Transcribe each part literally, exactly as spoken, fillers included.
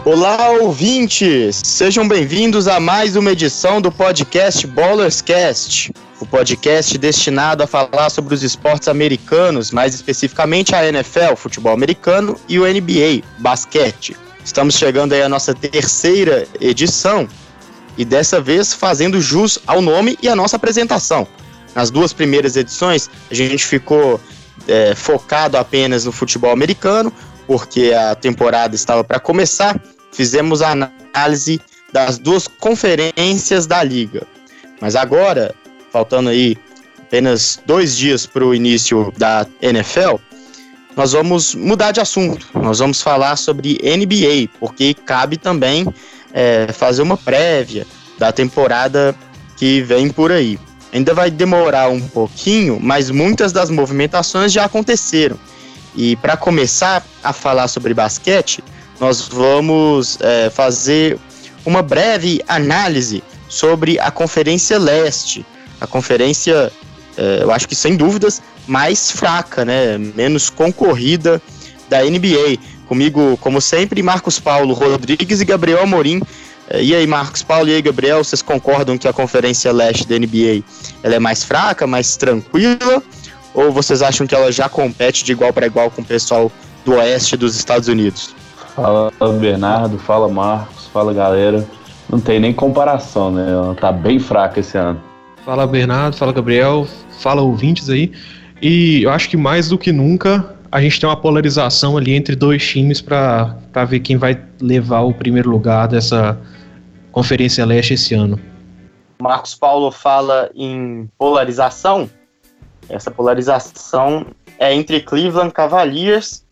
Olá, ouvintes! Sejam bem-vindos a mais uma edição do podcast Ballerscast, o podcast destinado a falar sobre os esportes americanos, mais especificamente a N F L, futebol americano, e o N B A, basquete. Estamos chegando aí à nossa terceira edição e dessa vez fazendo jus ao nome e à nossa apresentação. Nas duas primeiras edições, a gente ficou é, focado apenas no futebol americano, porque a temporada estava para começar. Fizemos a análise das duas conferências da liga. Mas agora, faltando aí apenas dois dias para o início da N F L, nós vamos mudar de assunto. Nós vamos falar sobre N B A, porque cabe também é, fazer uma prévia da temporada que vem por aí. Ainda vai demorar um pouquinho, mas muitas das movimentações já aconteceram. E para começar a falar sobre basquete, nós vamos é, fazer uma breve análise sobre a Conferência Leste. A conferência, é, eu acho que sem dúvidas, mais fraca, né? Menos concorrida da N B A. Comigo, como sempre, Marcos Paulo Rodrigues e Gabriel Amorim. É, e aí, Marcos Paulo e aí, Gabriel, vocês concordam que a Conferência Leste da N B A ela é mais fraca, mais tranquila? Ou vocês acham que ela já compete de igual para igual com o pessoal do Oeste dos Estados Unidos? Fala Bernardo, fala Marcos, fala galera. Não tem nem comparação, né? Ela tá bem fraca esse ano. Fala Bernardo, fala Gabriel, fala ouvintes aí. E eu acho que mais do que nunca a gente tem uma polarização ali entre dois times para para ver quem vai levar o primeiro lugar dessa Conferência Leste esse ano. Marcos Paulo fala em polarização. Essa polarização é entre Cleveland Cavaliers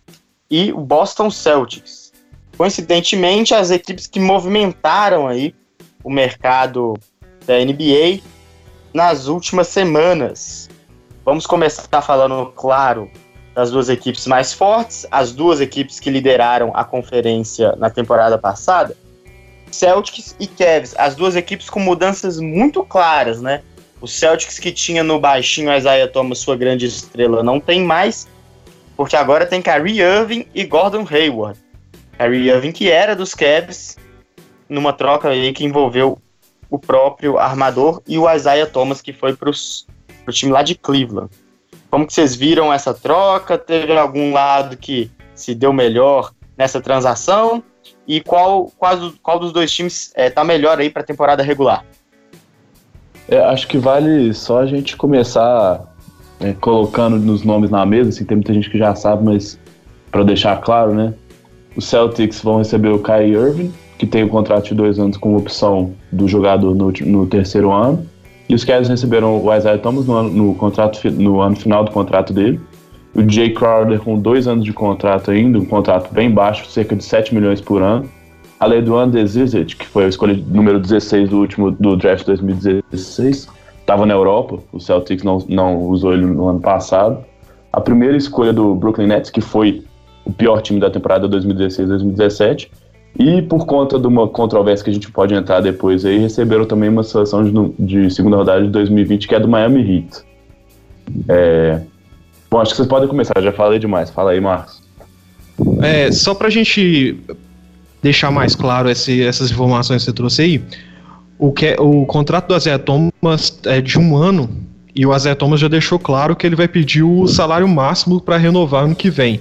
e o Boston Celtics. Coincidentemente, as equipes que movimentaram aí o mercado da N B A nas últimas semanas. Vamos começar falando, claro, das duas equipes mais fortes, as duas equipes que lideraram a conferência na temporada passada, Celtics e Cavs, as duas equipes com mudanças muito claras, né? O Celtics, que tinha no baixinho Isaiah Thomas, sua grande estrela, não tem mais, porque agora tem Kyrie Irving e Gordon Hayward. Kyrie Irving, que era dos Cavs, numa troca aí que envolveu o próprio armador, e o Isaiah Thomas, que foi para o time lá de Cleveland. Como que vocês viram essa troca? Teve algum lado que se deu melhor nessa transação? E qual, qual, qual dos dois times está é, melhor aí para a temporada regular? É, acho que vale só a gente começar é, colocando nos nomes na mesa, assim, tem muita gente que já sabe, mas para deixar claro, né? Os Celtics vão receber o Kyrie Irving, que tem um contrato de dois anos com opção do jogador no, no terceiro ano, e os Cavs receberam o Isaiah Thomas no, ano, no, contrato, no ano final do contrato dele, o Jay Crowder com dois anos de contrato ainda, um contrato bem baixo, cerca de sete milhões por ano, a LeBron Zizic, que foi a escolha número dezesseis do último do draft de dois mil e dezesseis, estava na Europa, o Celtics não, não usou ele no ano passado. A primeira escolha do Brooklyn Nets, que foi o pior time da temporada dois mil e dezesseis dois mil e dezessete, e por conta de uma controvérsia que a gente pode entrar depois aí, receberam também uma seleção de, de segunda rodada de dois mil e vinte, que é do Miami Heat. É... Bom, acho que vocês podem começar, já falei demais. Fala aí, Marcos. É, só pra gente deixar mais claro esse, essas informações que você trouxe aí, o, que, o contrato do Isaiah Thomas é de um ano, e o Isaiah Thomas já deixou claro que ele vai pedir o salário máximo para renovar ano que vem.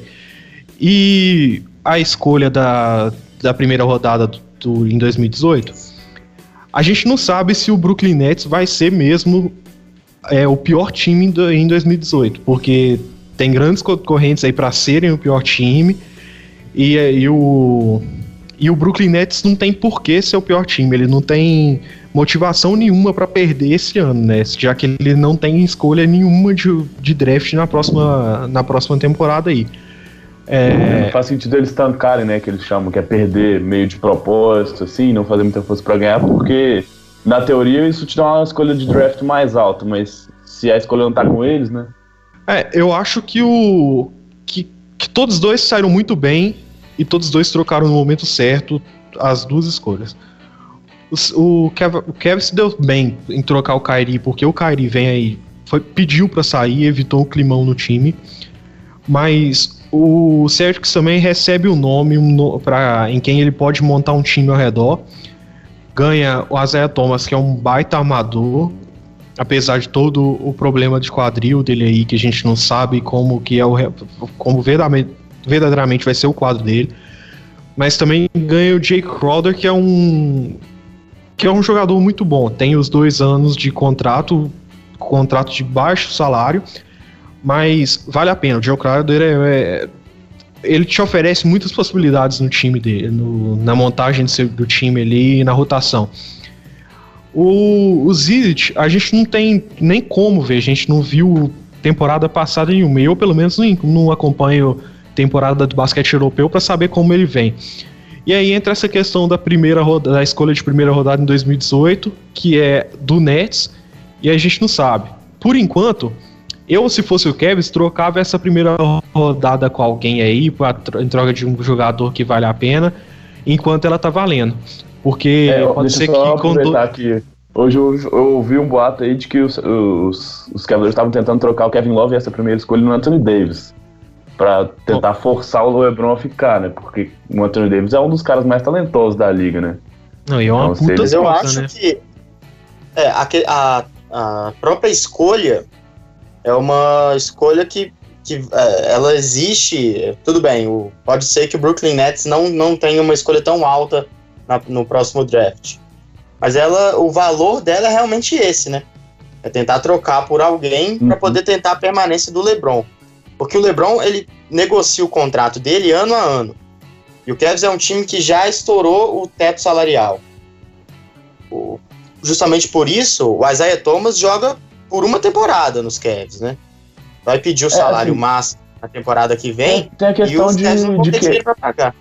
E a escolha da, da primeira rodada do, do, em dois mil e dezoito, a gente não sabe se o Brooklyn Nets vai ser mesmo é, o pior time do, em dois mil e dezoito, porque tem grandes concorrentes aí para serem o pior time, e, e o... E o Brooklyn Nets não tem por que ser o pior time, ele não tem motivação nenhuma para perder esse ano, né? Já que ele não tem escolha nenhuma de, de draft na próxima, na próxima temporada aí. É... Não faz sentido eles tancarem, né? Que eles chamam, que é perder meio de propósito, assim, não fazer muita força para ganhar, porque na teoria isso te dá uma escolha de draft mais alta, mas se a escolha não tá com eles, né? É, eu acho que o que, que todos dois saíram muito bem. E todos dois trocaram no momento certo as duas escolhas. O, o, Kev, o Kevin se deu bem em trocar o Kyrie, porque o Kyrie vem aí, foi, pediu pra sair, evitou o climão no time. Mas o Celtics também recebe o nome um no, pra, em quem ele pode montar um time ao redor. Ganha o Isaiah Thomas, que é um baita armador, apesar de todo o problema de quadril dele aí, que a gente não sabe como que é o como verdadeiramente, verdadeiramente vai ser o quadro dele. Mas também ganha o Jay Crowder, que é um que é um jogador muito bom. Tem os dois anos de contrato, contrato de baixo salário, mas vale a pena. O Jay Crowder é, é, ele te oferece muitas possibilidades no time dele, no, na montagem do, seu, do time ali e na rotação. O, o Zizic, a gente não tem nem como ver, a gente não viu temporada passada nenhuma. Eu, pelo menos, não, não acompanho temporada do basquete europeu para saber como ele vem. E aí entra essa questão da primeira roda, da escolha de primeira rodada em dois mil e dezoito, que é do Nets, e a gente não sabe. Por enquanto, eu, se fosse o Cavs, trocava essa primeira rodada com alguém aí, pra, em troca de um jogador que vale a pena, enquanto ela tá valendo. Porque é, pode ser que... Quando... que hoje eu, eu ouvi um boato aí de que os, os, os Cavaliers estavam tentando trocar o Kevin Love e essa primeira escolha no Anthony Davis, pra tentar oh. forçar o LeBron a ficar, né? Porque o Anthony Davis é um dos caras mais talentosos da liga, né? Não, e é uma então, puta Mas eu troca, acho né? que é, a, a, a própria escolha é uma escolha que, que é, ela existe. Tudo bem, o, pode ser que o Brooklyn Nets não, não tenha uma escolha tão alta na, no próximo draft. Mas ela, o valor dela é realmente esse, né? É tentar trocar por alguém uhum. para poder tentar a permanência do LeBron. Porque o LeBron, ele negocia o contrato dele ano a ano. E o Cavs é um time que já estourou o teto salarial. O, justamente por isso, o Isaiah Thomas joga por uma temporada nos Cavs, né? Vai pedir o salário é, assim, máximo na temporada que vem. Tem a questão e os de, Cavs não vão de ter que... dinheiro pra pagar.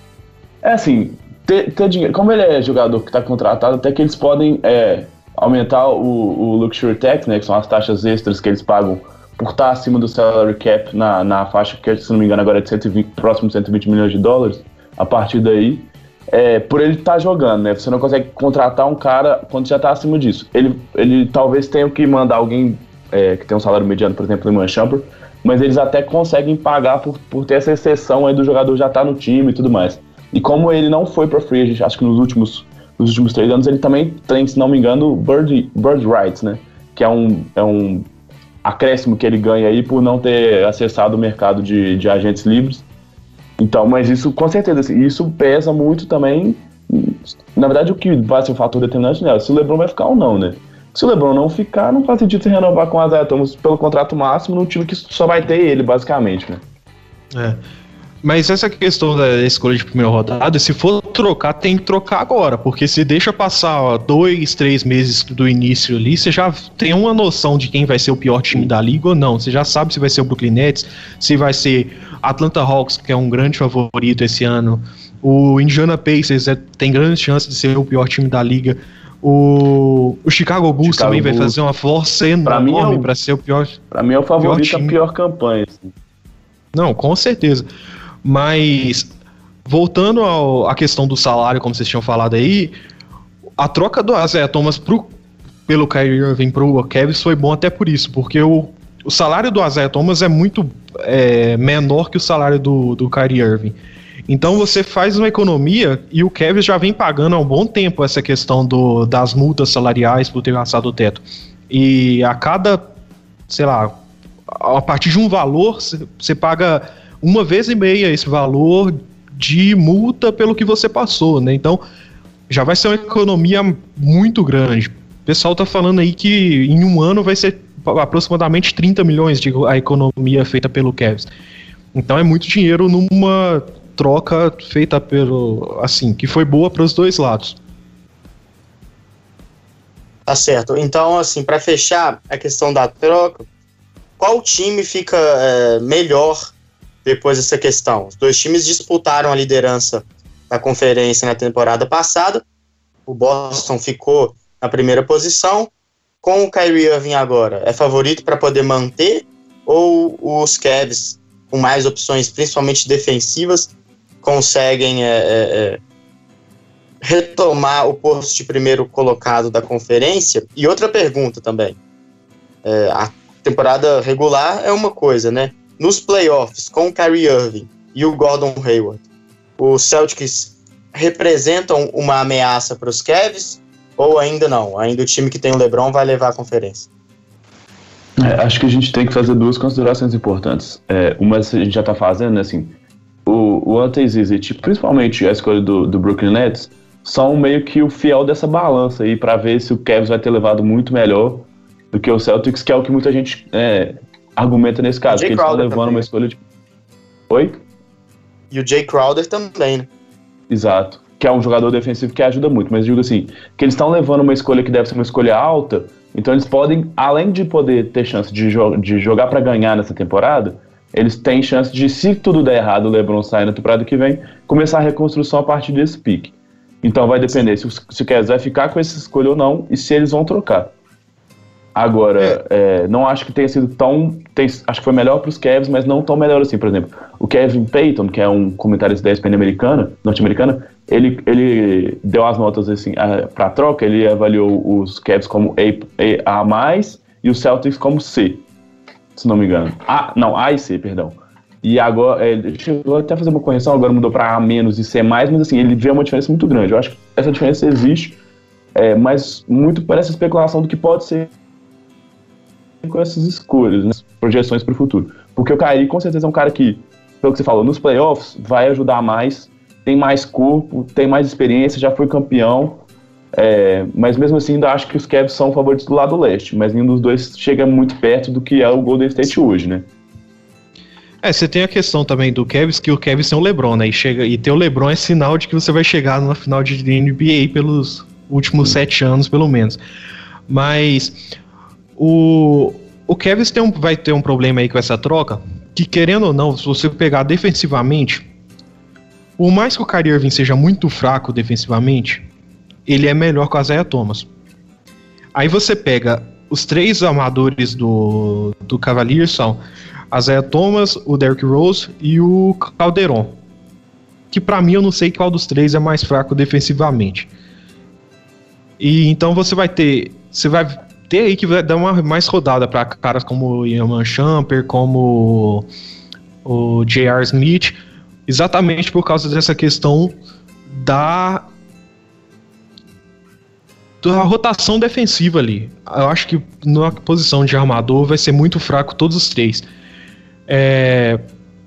É assim, ter, ter dinheiro. Como ele é jogador que está contratado, até que eles podem é, aumentar o, o Luxury Tax, né? Que são as taxas extras que eles pagam por estar acima do salary cap na, na faixa que, se não me engano, agora é de cento e vinte, próximo de cento e vinte milhões de dólares. A partir daí, é, por ele estar tá jogando, né? Você não consegue contratar um cara quando já está acima disso. Ele, ele talvez tenha que mandar alguém é, que tem um salário mediano, por exemplo, o Iman Shumpert, mas eles até conseguem pagar por, por ter essa exceção aí do jogador já estar tá no time e tudo mais. E como ele não foi para free agent, acho que nos últimos, nos últimos três anos, ele também tem, se não me engano, bird, bird rights, né? Que é um... É um acréscimo que ele ganha aí por não ter acessado o mercado de, de agentes livres. Então, mas isso, com certeza, assim, isso pesa muito também. Na verdade, o que vai ser o fator determinante é se o LeBron vai ficar ou não, né? Se o LeBron não ficar, não faz sentido você renovar com o Isaiah Thomas pelo contrato máximo num time que só vai ter ele, basicamente, né? É. Mas essa questão da escolha de primeira rodada, se for trocar, tem que trocar agora, porque se deixa passar ó, dois, três meses do início ali, você já tem uma noção de quem vai ser o pior time da liga ou não. Você já sabe se vai ser o Brooklyn Nets, se vai ser Atlanta Hawks, que é um grande favorito esse ano, o Indiana Pacers é, tem grandes chances de ser o pior time da liga, o, o Chicago Bulls Chicago também Bulls. vai fazer uma força enorme para é ser o pior. Para mim é o favorito, a pior campanha. Assim. Não, com certeza. Mas, voltando ao, à questão do salário, como vocês tinham falado aí, a troca do Isaiah Thomas pro, pelo Kyrie Irving pro Cavs foi bom até por isso, porque o, o salário do Isaiah Thomas é muito é, menor que o salário do, do Kyrie Irving. Então você faz uma economia e o Cavs já vem pagando há um bom tempo essa questão do, das multas salariais por ter passado o teto. E a cada, sei lá, a partir de um valor, você paga uma vez e meia esse valor de multa pelo que você passou, né? Então, já vai ser uma economia muito grande. O pessoal tá falando aí que em um ano vai ser aproximadamente trinta milhões de a economia feita pelo Cavs. Então é muito dinheiro numa troca feita pelo, assim, que foi boa para os dois lados. Tá certo. Então, assim, para fechar a questão da troca, qual time fica é, melhor depois dessa questão? Os dois times disputaram a liderança da conferência na temporada passada. O Boston ficou na primeira posição. Com o Kyrie Irving agora, é favorito para poder manter? Ou os Cavs, com mais opções, principalmente defensivas, conseguem é, é, retomar o posto de primeiro colocado da conferência? E outra pergunta também. É, a temporada regular é uma coisa, né? nos playoffs, com o Kyrie Irving e o Gordon Hayward, os Celtics representam uma ameaça para os Cavs ou ainda não? Ainda o time que tem o LeBron vai levar a conferência? É, acho que a gente tem que fazer duas considerações importantes. É, uma a gente já está fazendo, né, assim, o, o Ante Zizic, principalmente a escolha do, do Brooklyn Nets, são meio que o fiel dessa balança aí para ver se o Cavs vai ter levado muito melhor do que o Celtics, que é o que muita gente é, argumenta nesse caso, que eles estão levando também uma escolha de... Oi? E o Jay Crowder também, né? Exato, que é um jogador defensivo que ajuda muito, mas digo assim, que eles estão levando uma escolha que deve ser uma escolha alta, então eles podem, além de poder ter chance de, jo- de jogar para ganhar nessa temporada, eles têm chance de, se tudo der errado, o LeBron sair na temporada que vem, começar a reconstrução a partir desse pique. Então vai depender se, se o Cavs vai ficar com essa escolha ou não, e se eles vão trocar. Agora, é. É, não acho que tenha sido tão... Tem, acho que foi melhor para os Cavs, mas não tão melhor assim. Por exemplo, o Kevin Payton, que é um comentarista da E S P N americana, norte-americana, ele, ele deu as notas assim, para a troca, ele avaliou os Cavs como A, A mais e os Celtics como C, se não me engano. A, não, A e C, perdão. E agora, ele chegou até a fazer uma correção, agora mudou para A menos e C mais, mas assim, ele vê uma diferença muito grande. Eu acho que essa diferença existe, é, mas muito parece especulação do que pode ser com essas escolhas, né, projeções para o futuro. Porque o Kyrie com certeza é um cara que, pelo que você falou, nos playoffs vai ajudar mais, tem mais corpo, tem mais experiência, já foi campeão, é, mas mesmo assim ainda acho que os Cavs são favoritos do lado leste, mas nenhum dos dois chega muito perto do que é o Golden State hoje, né? É, você tem a questão também do Cavs, que o Cavs tem o LeBron, né, e, chega, e ter o LeBron é sinal de que você vai chegar na final de N B A pelos últimos Sim. sete anos, pelo menos. Mas... O, o Cavs tem um, vai ter um problema aí com essa troca, que querendo ou não, se você pegar defensivamente, por mais que o Kyrie Irving seja muito fraco defensivamente, ele é melhor que o Isaiah Thomas. Aí você pega os três amadores do, do Cavaliers, são Isaiah Thomas, o Derrick Rose e o Calderon, que pra mim eu não sei qual dos três é mais fraco defensivamente. E então você vai ter, você vai ter aí que vai dar uma mais rodada para caras como o Iman Shumpert, como o J R. Smith, exatamente por causa dessa questão da, da rotação defensiva ali. Eu acho que na posição de armador vai ser muito fraco todos os três. É...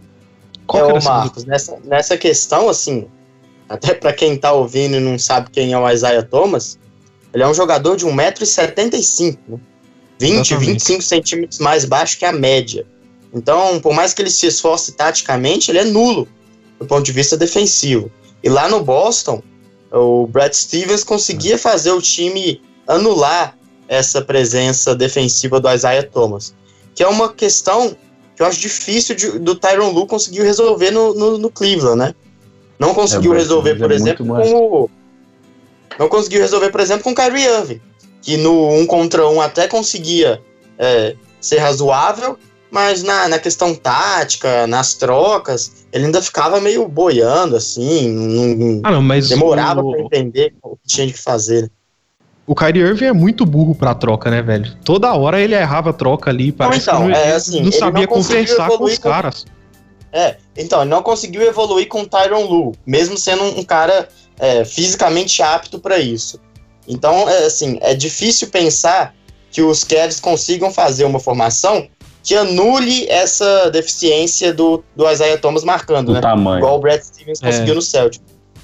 Qual é, ô Marcos, nessa, nessa questão, assim, até para quem tá ouvindo e não sabe quem é o Isaiah Thomas, ele é um jogador de um metro e setenta e cinco, né? vinte, vinte e cinco centímetros mais baixo que a média. Então, por mais que ele se esforce taticamente, ele é nulo do ponto de vista defensivo. E lá no Boston, o Brad Stevens conseguia fazer o time anular essa presença defensiva do Isaiah Thomas, que é uma questão que eu acho difícil de, do Tyronn Lue conseguir resolver no, no, no Cleveland, né? Não conseguiu é, resolver, por é exemplo, com o... Não conseguiu resolver, por exemplo, com o Kyrie Irving, que no um contra um até conseguia é, ser razoável, mas na, na questão tática, nas trocas, ele ainda ficava meio boiando, assim, não, ah, não, mas demorava o... pra entender o que tinha de fazer. O Kyrie Irving é muito burro pra troca, né, velho? Toda hora ele errava a troca ali, parece então, que não, é, assim, não sabia não conversar com os com... caras. É, então, ele não conseguiu evoluir com o Tyronn Lue, mesmo sendo um, um cara é, fisicamente apto para isso. Então, é, assim, é difícil pensar que os Cavs consigam fazer uma formação que anule essa deficiência do, do Isaiah Thomas marcando, do né? Tamanho. Igual o Brad Stevens conseguiu é. no Celtic.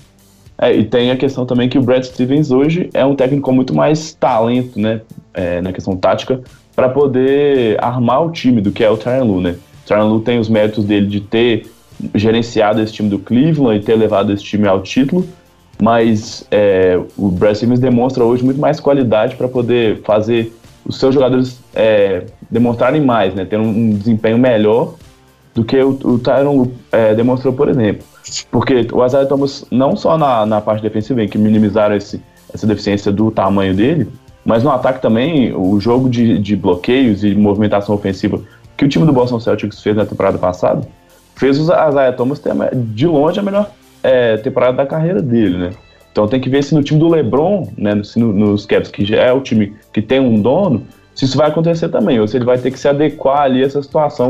É, e tem a questão também que o Brad Stevens hoje é um técnico com muito mais talento, né, é, na questão tática, para poder armar o time do que é o Tyronn Lue, né? O Tyronn Lue tem os méritos dele de ter gerenciado esse time do Cleveland e ter levado esse time ao título, mas é, o Brad Stevens demonstra hoje muito mais qualidade para poder fazer os seus jogadores é, demonstrarem mais, né, ter um, um desempenho melhor do que o, o Tyronn Lue é, demonstrou, por exemplo. Porque o Isaiah Thomas, não só na, na parte defensiva, em que minimizaram esse, essa deficiência do tamanho dele, mas no ataque também, o jogo de, de bloqueios e movimentação ofensiva que o time do Boston Celtics fez na temporada passada, fez o Isaiah Thomas ter de longe a melhor é, temporada da carreira dele, né? Então tem que ver se no time do LeBron, né, se no, nos Cavs, que já é o time que tem um dono, se isso vai acontecer também, ou se ele vai ter que se adequar ali a essa situação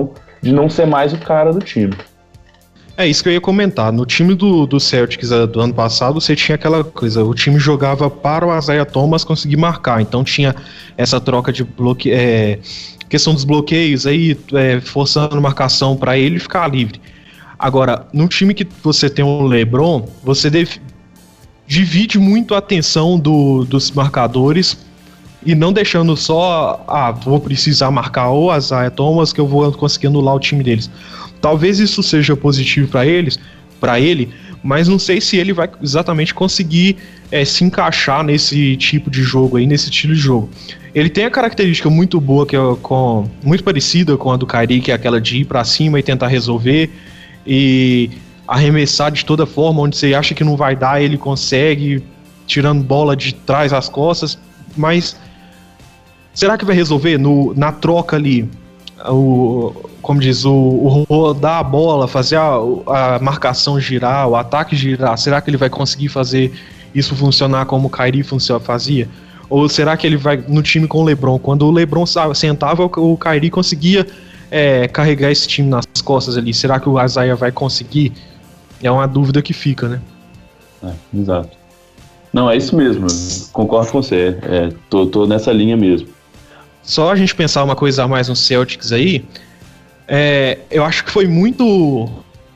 de não ser mais o cara do time. É isso que eu ia comentar. No time do, do Celtics do ano passado, você tinha aquela coisa, o time jogava para o Isaiah Thomas conseguir marcar, então tinha essa troca de bloque, é, questão dos bloqueios aí, é, forçando marcação para ele ficar livre. Agora, no time que você tem o LeBron, você deve, divide muito a atenção do, dos marcadores e não deixando só, ah, vou precisar marcar o Isaiah Thomas que eu vou conseguir anular o time deles. Talvez isso seja positivo para eles, para ele, mas não sei se ele vai exatamente conseguir é, se encaixar nesse tipo de jogo aí, nesse estilo de jogo. Ele tem a característica muito boa, que é com, muito parecida com a do Kyrie, que é aquela de ir para cima e tentar resolver e arremessar de toda forma, onde você acha que não vai dar, ele consegue, tirando bola de trás das costas, mas será que vai resolver no, na troca ali? O, como diz, o, o rodar a bola, fazer a, a marcação girar, o ataque girar, será que ele vai conseguir fazer isso funcionar como o Kyrie fazia? Ou será que ele vai no time com o LeBron? Quando o LeBron sentava, o Kyrie conseguia é, carregar esse time nas costas ali. Será que o Isaiah vai conseguir? É uma dúvida que fica, né? É, exato. Não, é isso mesmo, concordo com você, é, tô, tô nessa linha mesmo. Só a gente pensar uma coisa a mais no Celtics aí, é, eu acho que foi muito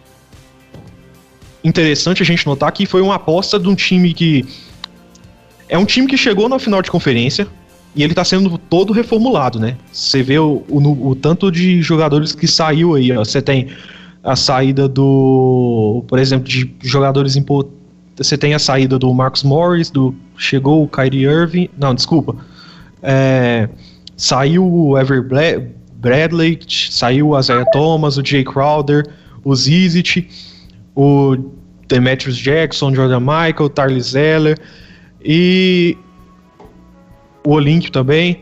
interessante a gente notar que foi uma aposta de um time que é um time que chegou na final de conferência e ele tá sendo todo reformulado, né? Você vê o, o, o tanto de jogadores que saiu aí, ó. Você tem a saída do, por exemplo, de jogadores importantes. Você tem a saída do Marcus Morris, do, chegou o Kyrie Irving, não, desculpa, é, saiu o Avery Bradley, saiu o Isaiah Thomas, o Jay Crowder, o Zizic, o Demetrius Jackson, Jordan Michael, Tyler Zeller e o Olímpio também,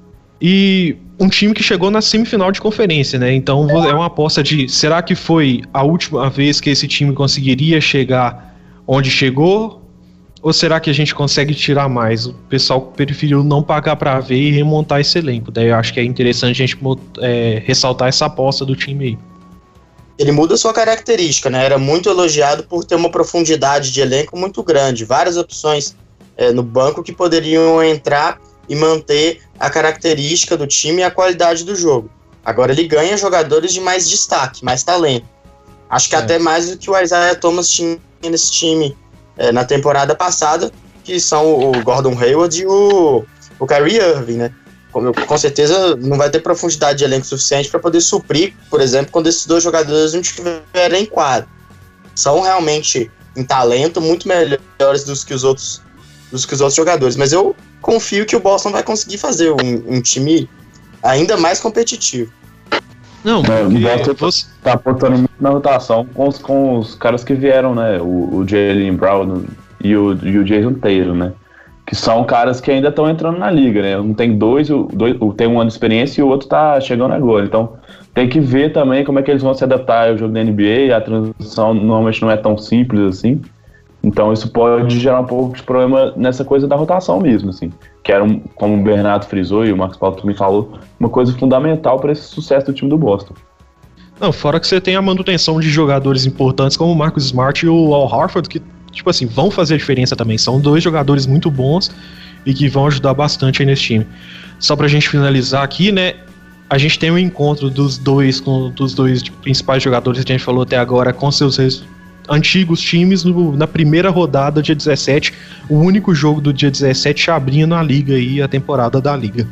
e um time que chegou na semifinal de conferência, né? Então é uma aposta de, será que foi a última vez que esse time conseguiria chegar onde chegou, ou será que a gente consegue tirar mais? O pessoal preferiu não pagar para ver e remontar esse elenco. Daí eu acho que é interessante a gente é, ressaltar essa aposta do time aí. Ele muda sua característica, né? Era muito elogiado por ter uma profundidade de elenco muito grande, várias opções é, no banco que poderiam entrar e manter a característica do time e a qualidade do jogo. Agora ele ganha jogadores de mais destaque, mais talento. Acho que é. até mais do que o Isaiah Thomas tinha nesse time é, na temporada passada, que são o Gordon Hayward e o, o Kyrie Irving, né? Com, com certeza não vai ter profundidade de elenco suficiente para poder suprir, por exemplo, quando esses dois jogadores não estiverem em quadro. São realmente em talento muito melhores dos que os outros, dos que os outros jogadores, mas eu confio que o Boston vai conseguir fazer um, um time ainda mais competitivo. Não, é, o Boston tá apostando muito na rotação com os, com os caras que vieram, né? O, o Jaylen Brown e o, e o Jason Tatum, né? Que são caras que ainda estão entrando na liga, né? Um tem dois, o, dois, tem um ano de experiência e o outro tá chegando agora. Então tem que ver também como é que eles vão se adaptar ao jogo da N B A. A transição normalmente não é tão simples assim. Então isso pode gerar um pouco de problema nessa coisa da rotação mesmo, assim. Que era, um, como o Bernardo frisou e o Marcos Paulo também falou, uma coisa fundamental para esse sucesso do time do Boston. Não, fora que você tem a manutenção de jogadores importantes como o Marcus Smart e o Al Horford, que, tipo assim, vão fazer a diferença também. São dois jogadores muito bons e que vão ajudar bastante aí nesse time. Só pra gente finalizar aqui, né, a gente tem um encontro dos dois, com, dos dois principais jogadores que a gente falou até agora com seus antigos times no, na primeira rodada, dia dezessete, o único jogo do dia dezessete abrindo a liga aí, a temporada da liga.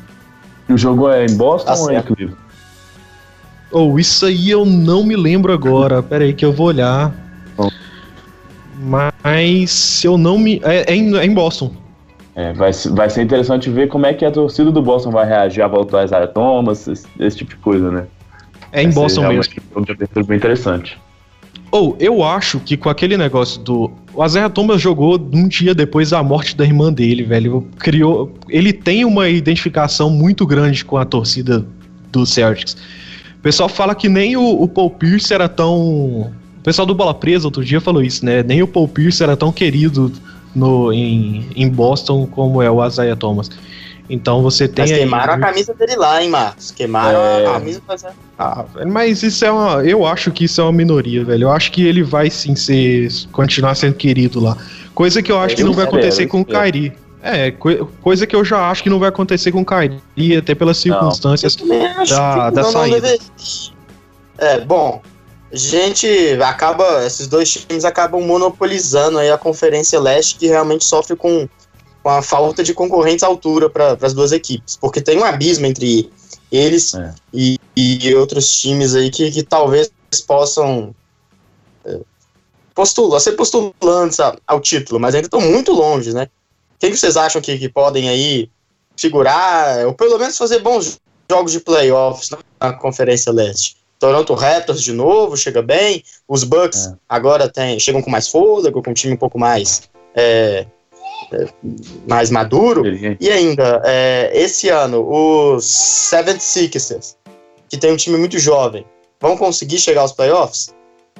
O jogo é em Boston ou é em Cleveland? Oh, isso aí eu não me lembro agora, pera aí que eu vou olhar. Bom. Mas se eu não me... É, é, em, é em Boston. É, vai, vai ser interessante ver como é que a torcida do Boston vai reagir à volta do Isaiah Thomas, esse, esse tipo de coisa, né? É em vai Boston mesmo. É um de abertura bem interessante. Ou, oh, eu acho que com aquele negócio do... O Isaiah Thomas jogou um dia depois da morte da irmã dele, velho. Criou... Ele tem uma identificação muito grande com a torcida do Celtics. O pessoal fala que nem o, o Paul Pierce era tão... O pessoal do Bola Presa outro dia falou isso, né? Nem o Paul Pierce era tão querido no, em, em Boston como é o Isaiah Thomas. Então você tem. Mas aí, queimaram a camisa dele lá, hein, Marcos? Queimaram É. a camisa fazendo. Ah, mas isso é uma. Eu acho que isso é uma minoria, velho. Eu acho que ele vai sim ser. Continuar sendo querido lá. Coisa que eu acho Eu que não vai espero, acontecer eu com o espero. Kyrie. É, co- coisa que eu já acho que não vai acontecer com o Kyrie, até pelas circunstâncias também acho da, que da não, não saída. deveria. É, bom, a gente acaba, esses dois times acabam monopolizando aí a Conferência Leste, que realmente sofre com, com a falta de concorrentes à altura para as duas equipes, porque tem um abismo entre eles É. e, e outros times aí que, que talvez possam é, postular, ser postulantes a- ao título, mas ainda estão muito longe, né? Quem que vocês acham que, que podem aí figurar, ou pelo menos fazer bons jogos de playoffs na Conferência Leste? Toronto Raptors de novo, chega bem. Os Bucks É. agora tem, chegam com mais fôlego, com um time um pouco mais, é, é, mais maduro. E ainda, é, esse ano, os seventy-sixers, que tem um time muito jovem, vão conseguir chegar aos playoffs?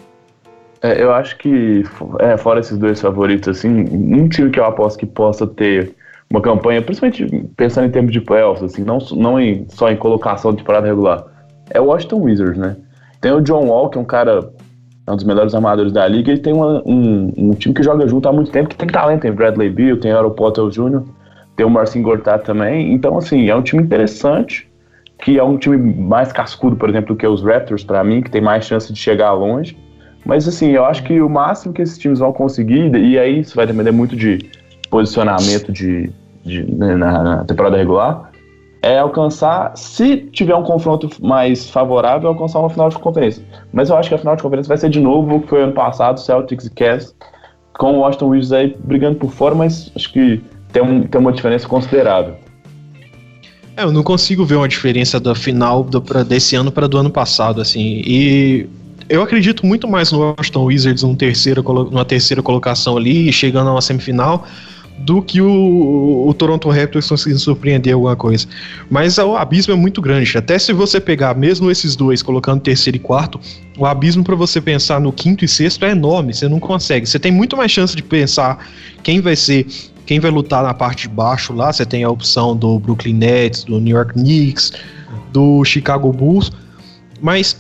É, eu acho que, é, fora esses dois favoritos, assim, um time que eu aposto que possa ter uma campanha, principalmente pensando em termos de playoffs, assim, não, não em, só em colocação de temporada regular, é o Washington Wizards, né? Tem o John Wall, que é um cara, é um dos melhores armadores da liga, e tem uma, um, um time que joga junto há muito tempo, que tem talento, tem Bradley Beal, tem Aaron Potter Júnior, tem o Marcin Gortat também, então, assim, é um time interessante, que é um time mais cascudo, por exemplo, do que os Raptors, pra mim, que tem mais chance de chegar longe. Mas, assim, eu acho que o máximo que esses times vão conseguir, e aí isso vai depender muito de posicionamento de, de, né, na, na temporada regular, é alcançar, se tiver um confronto mais favorável, alcançar uma final de conferência. Mas eu acho que a final de conferência vai ser de novo o que foi ano passado, Celtics e Cavs, com o Washington Wizards aí brigando por fora, mas acho que tem, um, tem uma diferença considerável. É, eu não consigo ver uma diferença da final do, pra, desse ano para do ano passado, assim. E eu acredito muito mais no Washington Wizards numa terceira, numa terceira colocação ali, chegando a uma semifinal, do que o, o Toronto Raptors conseguindo surpreender alguma coisa. Mas o abismo é muito grande. Até se você pegar mesmo esses dois, colocando terceiro e quarto, o abismo para você pensar no quinto e sexto é enorme. Você não consegue. Você tem muito mais chance de pensar quem vai ser, quem vai lutar na parte de baixo lá. Você tem a opção do Brooklyn Nets, do New York Knicks, do Chicago Bulls. Mas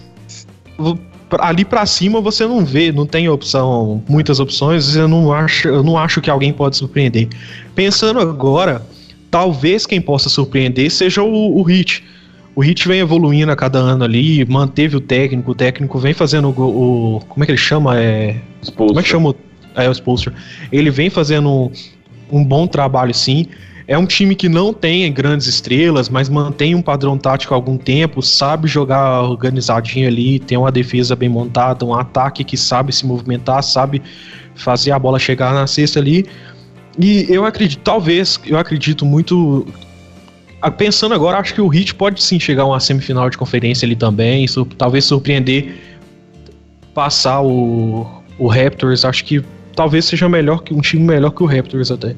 ali pra cima você não vê, não tem opção, muitas opções, eu não acho, eu não acho que alguém pode surpreender. Pensando agora, talvez quem possa surpreender seja o, o Heat. O Heat vem evoluindo a cada ano ali, manteve o técnico, o técnico vem fazendo o, o como é que ele chama? É, como é que chama? É o Spoelstra. Ele vem fazendo um, um bom trabalho, sim. É um time que não tem grandes estrelas, mas mantém um padrão tático há algum tempo, sabe jogar organizadinho ali, tem uma defesa bem montada, um ataque que sabe se movimentar, sabe fazer a bola chegar na cesta ali. E eu acredito, talvez, eu acredito muito... Pensando agora, acho que o Heat pode sim chegar a uma semifinal de conferência ali também, isso, talvez surpreender, passar o, o Raptors, acho que talvez seja melhor que um time melhor que o Raptors até.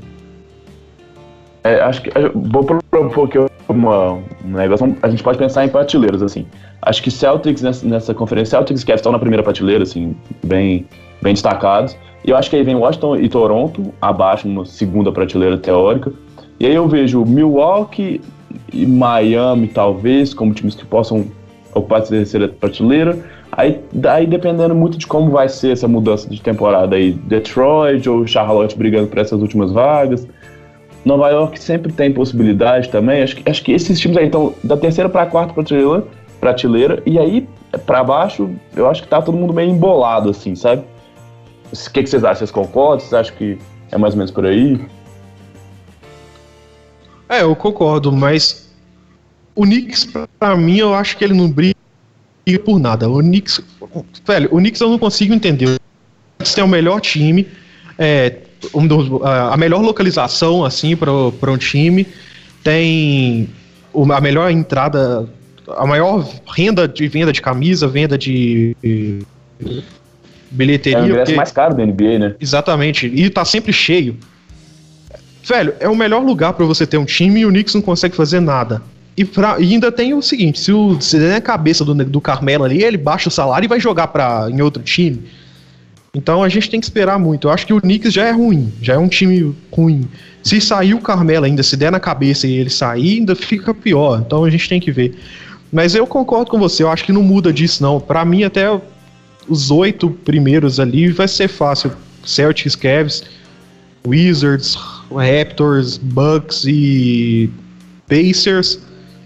É, acho que vou propor aqui uma, um negócio. A gente pode pensar em prateleiras, assim. Acho que Celtics nessa, nessa conferência, Celtics e Cavs estão na primeira prateleira, assim, bem, bem destacados. E eu acho que aí vem Washington e Toronto abaixo, numa segunda prateleira teórica. E aí eu vejo Milwaukee e Miami, talvez, como times que possam ocupar a terceira prateleira. Aí, daí dependendo muito de como vai ser essa mudança de temporada aí, Detroit ou Charlotte brigando por essas últimas vagas. Nova York sempre tem possibilidade também. Acho que, acho que esses times aí estão da terceira para a quarta prateleira, prateleira, e aí para baixo eu acho que tá todo mundo meio embolado, assim, sabe? O que, que vocês acham? Vocês concordam? Vocês acham que é mais ou menos por aí? É, eu concordo, mas o Knicks, pra mim, eu acho que ele não briga por nada. O Knicks, velho, o Knicks eu não consigo entender. O Knicks tem o melhor time, é, um dos, a melhor localização assim para um time, tem a melhor entrada, a maior renda de venda de camisa, venda de bilheteria. É o ingresso porque, mais caro da N B A, né? Exatamente, e tá sempre cheio. Velho, é o melhor lugar para você ter um time e o Knicks não consegue fazer nada. E, pra, e ainda tem o seguinte, se o se der a cabeça do, do Carmelo ali, ele baixa o salário e vai jogar pra, em outro time. Então a gente tem que esperar muito. Eu acho que o Knicks já é ruim, já é um time ruim. Se sair o Carmelo ainda, se der na cabeça e ele sair, ainda fica pior. Então a gente tem que ver. Mas eu concordo com você, eu acho que não muda disso não. Pra mim até os oito primeiros ali vai ser fácil. Celtics, Cavs, Wizards, Raptors, Bucks e Pacers.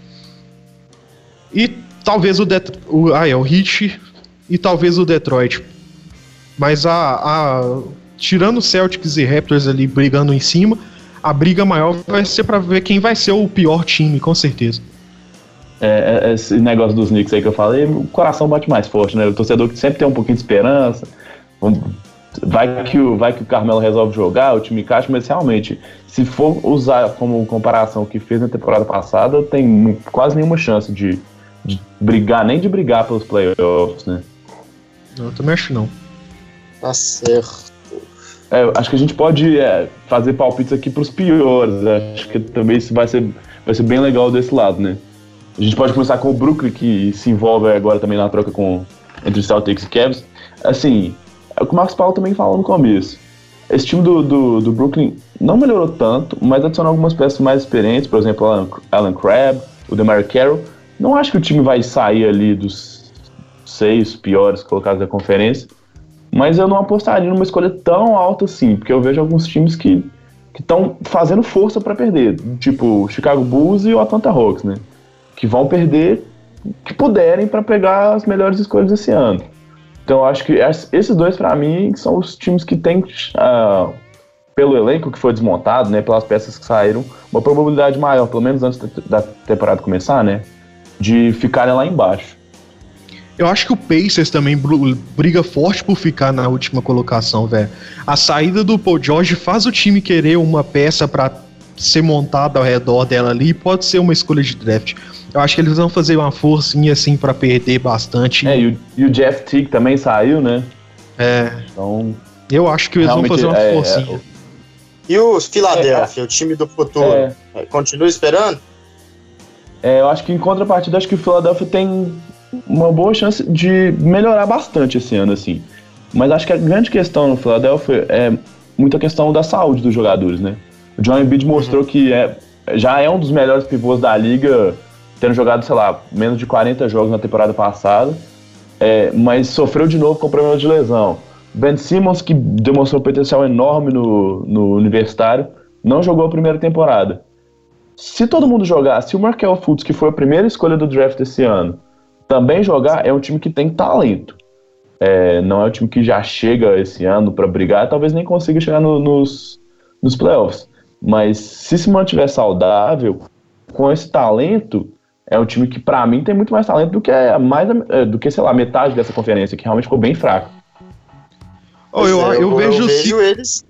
E talvez o, Det- o, ah, é, o Heat e talvez o Detroit. Mas a, a tirando o Celtics e Raptors ali brigando em cima, a briga maior vai ser pra ver quem vai ser o pior time, com certeza. É, esse negócio dos Knicks aí que eu falei, o coração bate mais forte, né? O torcedor que sempre tem um pouquinho de esperança. Vai que o, vai que o Carmelo resolve jogar, o time encaixa, mas realmente, se for usar como comparação o que fez na temporada passada, tem quase nenhuma chance de, de brigar, nem de brigar pelos playoffs, né? Eu também acho que não. Tá certo. É, acho que a gente pode é, fazer palpites aqui pros piores, né? Acho que também isso vai ser, vai ser bem legal desse lado, né? A gente pode começar com o Brooklyn, que se envolve agora também na troca com, entre os Celtics e Cavs. Assim, é o que o Marcos Paulo também falou no começo. Esse time do, do, do Brooklyn não melhorou tanto, mas adicionou algumas peças mais experientes, por exemplo, o Alan, Alan Crabb, o DeMar Carroll. Não acho que o time vai sair ali dos seis piores colocados da conferência, mas eu não apostaria numa escolha tão alta assim, porque eu vejo alguns times que estão fazendo força para perder, tipo o Chicago Bulls e o Atlanta Hawks, né? Que vão perder, que puderem, para pegar as melhores escolhas esse ano. Então eu acho que esses dois, para mim, são os times que têm, uh, pelo elenco que foi desmontado, né, pelas peças que saíram, uma probabilidade maior, pelo menos antes da temporada começar, né, de ficarem lá embaixo. Eu acho que o Pacers também briga forte por ficar na última colocação, velho. A saída do Paul George faz o time querer uma peça para ser montada ao redor dela ali, pode ser uma escolha de draft. Eu acho que eles vão fazer uma forcinha assim pra perder bastante. É, e o, e o Jeff Teague também saiu, né? É. Então, eu acho que eles vão fazer uma é, forcinha. É, e o Philadelphia, é, o time do futuro, é, continua esperando? É, eu acho que em contrapartida, acho que o Philadelphia tem uma boa chance de melhorar bastante esse ano, assim. Mas acho que a grande questão no Philadelphia é muita questão da saúde dos jogadores, né? O Joel Embiid mostrou uhum. que é, já é um dos melhores pivôs da liga, tendo jogado, sei lá, menos de quarenta jogos na temporada passada, é, mas sofreu de novo com problema de lesão. Ben Simmons, que demonstrou um potencial enorme no, no universitário, não jogou a primeira temporada. Se todo mundo jogar, se o Markelle Fultz, que foi a primeira escolha do draft esse ano, também jogar, é um time que tem talento. É, não é um time que já chega esse ano para brigar, talvez nem consiga chegar no, nos, nos playoffs. Mas se se mantiver saudável, com esse talento, é um time que pra mim tem muito mais talento do que, mais, do que sei lá, metade dessa conferência, que realmente ficou bem fraco. Oh, eu, eu, eu, vejo, eu vejo eles...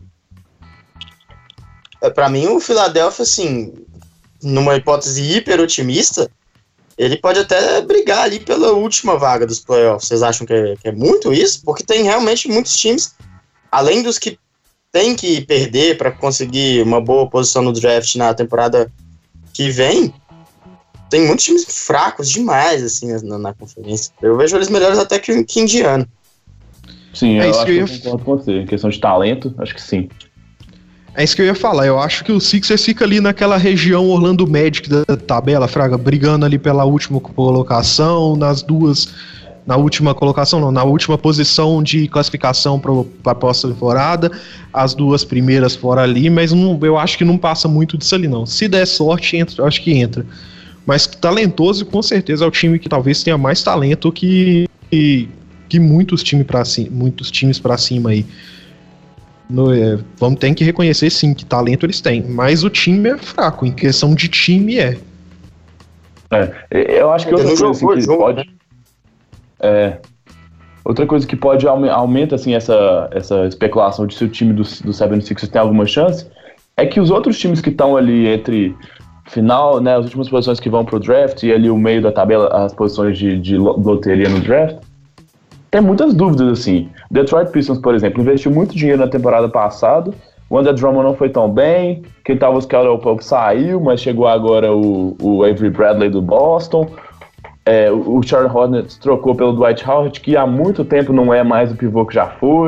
É, pra mim, o Philadelphia, assim, numa hipótese hiper otimista, ele pode até brigar ali pela última vaga dos playoffs. Vocês acham que é, que é muito isso? Porque tem realmente muitos times, além dos que tem que perder para conseguir uma boa posição no draft na temporada que vem, tem muitos times fracos demais assim na, na conferência. Eu vejo eles melhores até que, que Indiana. Sim, é eu isso acho que eu ia... que eu concordo com você. Em questão de talento, acho que sim. É isso que eu ia falar. Eu acho que o Sixers fica ali naquela região Orlando Magic da tabela, Fraga, brigando ali pela última colocação, nas duas... Na última colocação, não, na última posição de classificação para a próxima temporada, as duas primeiras fora ali, mas não, eu acho que não passa muito disso ali, não. Se der sorte, entra, eu acho que entra. Mas talentoso, com certeza, é o time que talvez tenha mais talento que, que, que muitos times para cima, muitos times para cima aí. No, é, vamos ter que reconhecer, sim, que talento eles têm, mas o time é fraco, em questão de time é. É, eu acho que outra coisa assim, que pode... É, outra coisa que pode aumentar aumenta, assim, essa, essa especulação de se o time do, do setenta e seis ers tem alguma chance, é que os outros times que estão ali entre final, né, as últimas posições que vão pro draft e ali o meio da tabela, as posições de, de loteria no draft, tem muitas dúvidas, assim. Detroit Pistons, por exemplo, investiu muito dinheiro na temporada passada, o Andre Drummond não foi tão bem, quem tava os Caldwell Pope saiu, mas chegou agora o, o Avery Bradley do Boston. É, o Charles Hornets trocou pelo Dwight Howard, que há muito tempo não é mais o pivô que já foi.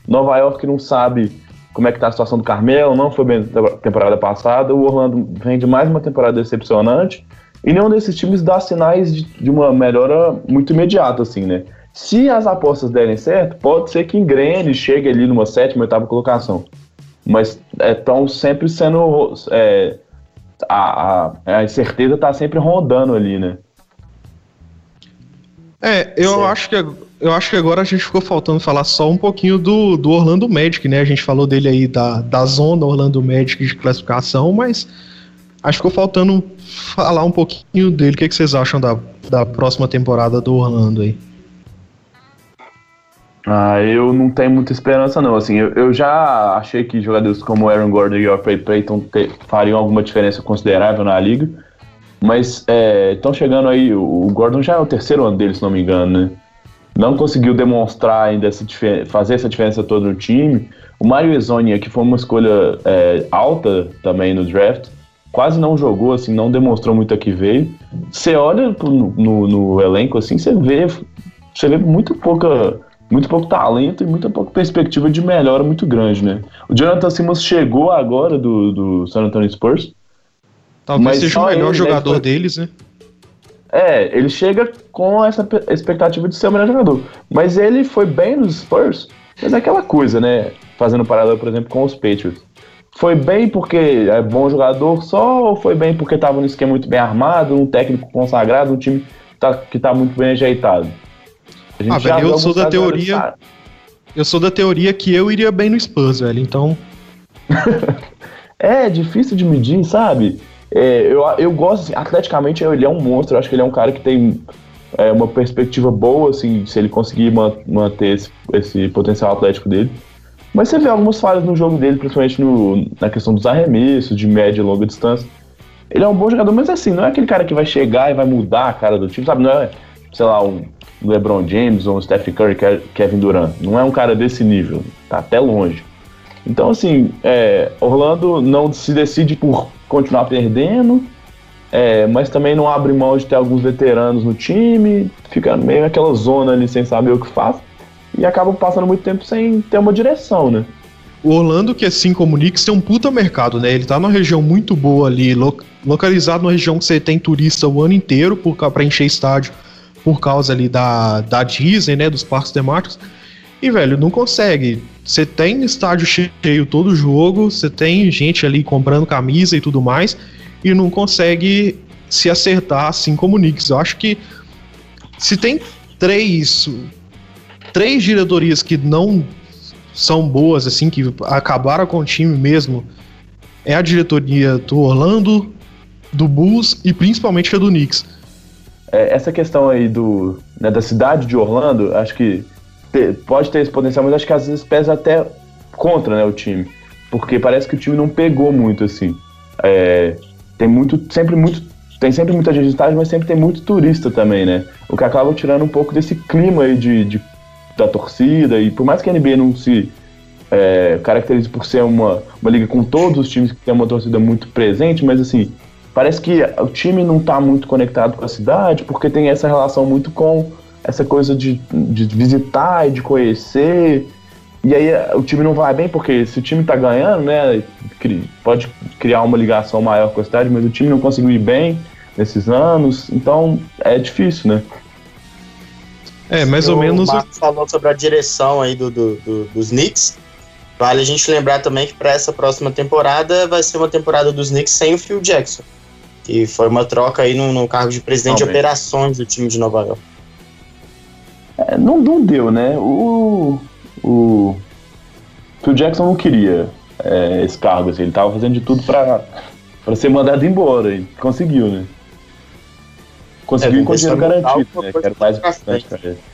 Nova York não sabe como é que tá a situação do Carmelo, não foi bem na temporada passada, o Orlando vem de mais uma temporada decepcionante, e nenhum desses times dá sinais de, de uma melhora muito imediata, assim, né? Se as apostas derem certo, pode ser que engrene, chegue ali numa sétima, oitava colocação. Mas estão é, sempre sendo... É, a, a, a incerteza tá sempre rondando ali, né? É, eu acho, que, eu acho que agora a gente ficou faltando falar só um pouquinho do, do Orlando Magic, né? A gente falou dele aí da, da zona Orlando Magic de classificação, mas acho que ficou faltando falar um pouquinho dele. O que, que vocês acham da, da próxima temporada do Orlando aí? Ah, eu não tenho muita esperança não, assim, eu, eu já achei que jogadores como Aaron Gordon e Orfrey Payton te, fariam alguma diferença considerável na liga, mas estão é, chegando aí, o, o Gordon já é o terceiro ano dele, se não me engano, né? Não conseguiu demonstrar ainda, essa, fazer essa diferença toda no time. O Mario Hezonja, que foi uma escolha é, alta também no draft, quase não jogou, assim, não demonstrou muito a que veio. Você olha pro, no, no elenco, assim, você vê, você vê muito pouca... muito pouco talento e muito pouca perspectiva de melhora muito grande, né? O Jonathan Simmons chegou agora do, do San Antonio Spurs. Talvez seja o melhor jogador foi... deles, né? É, ele chega com essa expectativa de ser o melhor jogador. Mas ele foi bem nos Spurs, mas é aquela coisa, né? Fazendo paralelo, por exemplo, com os Patriots. Foi bem porque é bom jogador só, ou foi bem porque estava num esquema muito bem armado, um técnico consagrado, um time que tá, que tá muito bem ajeitado? Ah, velho, eu sou da teoria. Eu sou da teoria que eu iria bem no Spurs, velho, então. É difícil de medir, sabe? É, eu, eu gosto, assim, atleticamente ele é um monstro, eu acho que ele é um cara que tem é, uma perspectiva boa, assim, se ele conseguir manter esse, esse potencial atlético dele. Mas você vê algumas falhas no jogo dele, principalmente no, na questão dos arremessos, de média e longa distância. Ele é um bom jogador, mas assim, não é aquele cara que vai chegar e vai mudar a cara do time, sabe? Não é, sei lá, um LeBron James ou um Stephen Curry, Kevin Durant. Não é um cara desse nível, tá até longe. Então, assim, é, Orlando não se decide por continuar perdendo, é, mas também não abre mão de ter alguns veteranos no time, fica meio naquela zona ali sem saber o que faz, e acaba passando muito tempo sem ter uma direção, né? O Orlando, que assim como o Knicks, tem um puta mercado, né? Ele tá numa região muito boa ali, lo- localizado numa região que você tem turista o ano inteiro por, pra encher estádio, por causa ali da, da Disney, né, dos parques temáticos, e, velho, não consegue. Você tem estádio cheio todo jogo, você tem gente ali comprando camisa e tudo mais, e não consegue se acertar assim como o Knicks. Eu acho que se tem três, três diretorias que não são boas, assim, que acabaram com o time mesmo, é a diretoria do Orlando, do Bulls e principalmente a do Knicks. Essa questão aí do, né, da cidade de Orlando, acho que te, pode ter esse potencial, mas acho que às vezes pesa até contra, né, o time, porque parece que o time não pegou muito, assim. É, tem muito, sempre muito, tem sempre muita gente de estádio, mas sempre tem muito turista também, né, o que acaba tirando um pouco desse clima aí de, de, da torcida, e por mais que a N B A não se é, caracterize por ser uma, uma liga com todos os times que tem uma torcida muito presente, mas assim, parece que o time não está muito conectado com a cidade, porque tem essa relação muito com essa coisa de, de visitar e de conhecer. E aí o time não vai bem, porque se o time está ganhando, né, pode criar uma ligação maior com a cidade, mas o time não conseguiu ir bem nesses anos, então é difícil, né? É, mais ou menos. O Marcos falou sobre a direção aí do, do, do, dos Knicks. Vale a gente lembrar também que para essa próxima temporada vai ser uma temporada dos Knicks sem o Phil Jackson, que foi uma troca aí no, no cargo de presidente Realmente. de operações do time de Nova York. É, não, não deu, né? O, o Phil Jackson não queria é, esse cargo, assim, ele tava fazendo de tudo pra, pra ser mandado embora, e conseguiu, né? Conseguiu é, com dinheiro garantido, né? Que era mais importante pra ele.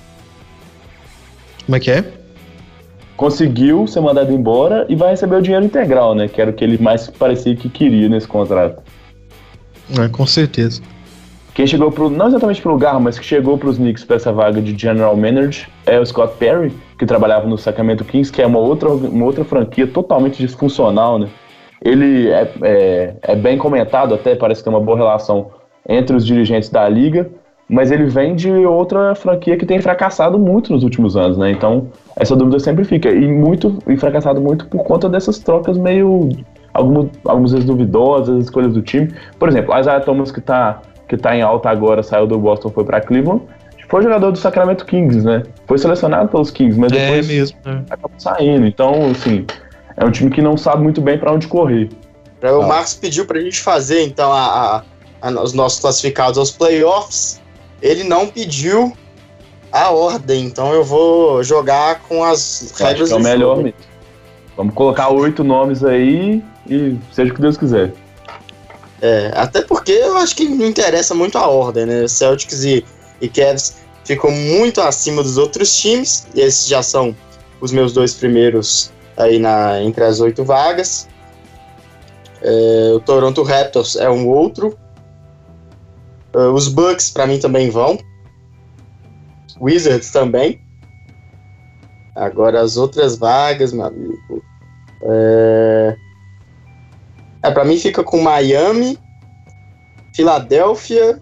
Como é que é? Conseguiu ser mandado embora e vai receber o dinheiro integral, né? Que era o que ele mais parecia que queria nesse contrato. É, com certeza. Quem chegou pro, não exatamente pro lugar, mas que chegou pros Knicks pra essa vaga de General Manager é o Scott Perry, que trabalhava no Sacramento Kings, que é uma outra, uma outra franquia totalmente disfuncional, né? Ele é, é, é bem comentado até, parece que tem uma boa relação entre os dirigentes da liga, mas ele vem de outra franquia que tem fracassado muito nos últimos anos, né? Então essa dúvida sempre fica. E muito e fracassado muito por conta dessas trocas meio... Algumas, algumas vezes duvidosas, as escolhas do time. Por exemplo, Isaiah Thomas, que tá, que tá em alta agora, saiu do Boston, foi pra Cleveland. Foi jogador do Sacramento Kings, né? Foi selecionado pelos Kings, mas depois é mesmo, é. acabou saindo. Então, assim, é um time que não sabe muito bem pra onde correr. O Marcos pediu pra gente fazer, então, a, a, a, os nossos classificados aos playoffs. Ele não pediu a ordem, então eu vou jogar com as eu regras acho que é o do melhor jogo. mesmo. Vamos colocar oito nomes aí e seja o que Deus quiser. É, até porque eu acho que não interessa muito a ordem, né? Celtics e, e Cavs ficam muito acima dos outros times, e esses já são os meus dois primeiros aí na, entre as oito vagas. É, o Toronto Raptors é um outro. É, os Bucks, pra mim, também vão. Wizards também. Agora as outras vagas, meu amigo. É, é pra mim fica com Miami, Filadélfia